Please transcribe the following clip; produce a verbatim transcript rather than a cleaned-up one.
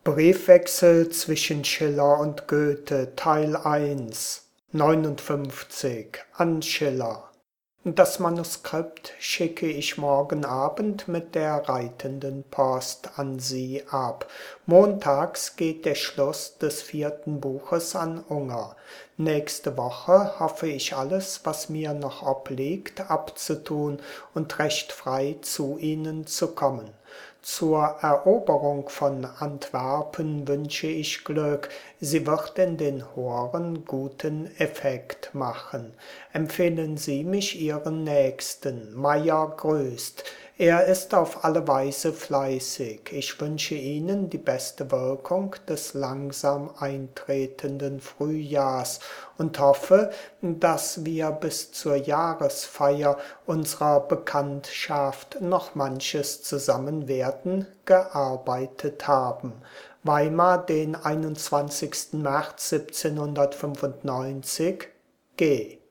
Briefwechsel zwischen Schiller und Goethe, Teil eins, neunundfünfzig, an Schiller. Das Manuskript schicke ich morgen Abend mit der reitenden Post an Sie ab. Montags geht der Schluss des vierten Buches an Unger. Nächste Woche hoffe ich alles, was mir noch obliegt, abzutun und recht frei zu Ihnen zu kommen. Zur Eroberung von Antwerpen wünsche ich Glück, sie wird in den Horen guten Effekt machen. Empfehlen Sie mich Ihren Nächsten, Meyer grüßt. Er ist auf alle Weise fleißig. Ich wünsche Ihnen die beste Wirkung des langsam eintretenden Frühjahrs und hoffe, dass wir bis zur Jahresfeier unserer Bekanntschaft noch manches zusammen werden gearbeitet haben. Weimar, den einundzwanzigsten März siebzehnhundertfünfundneunzig, G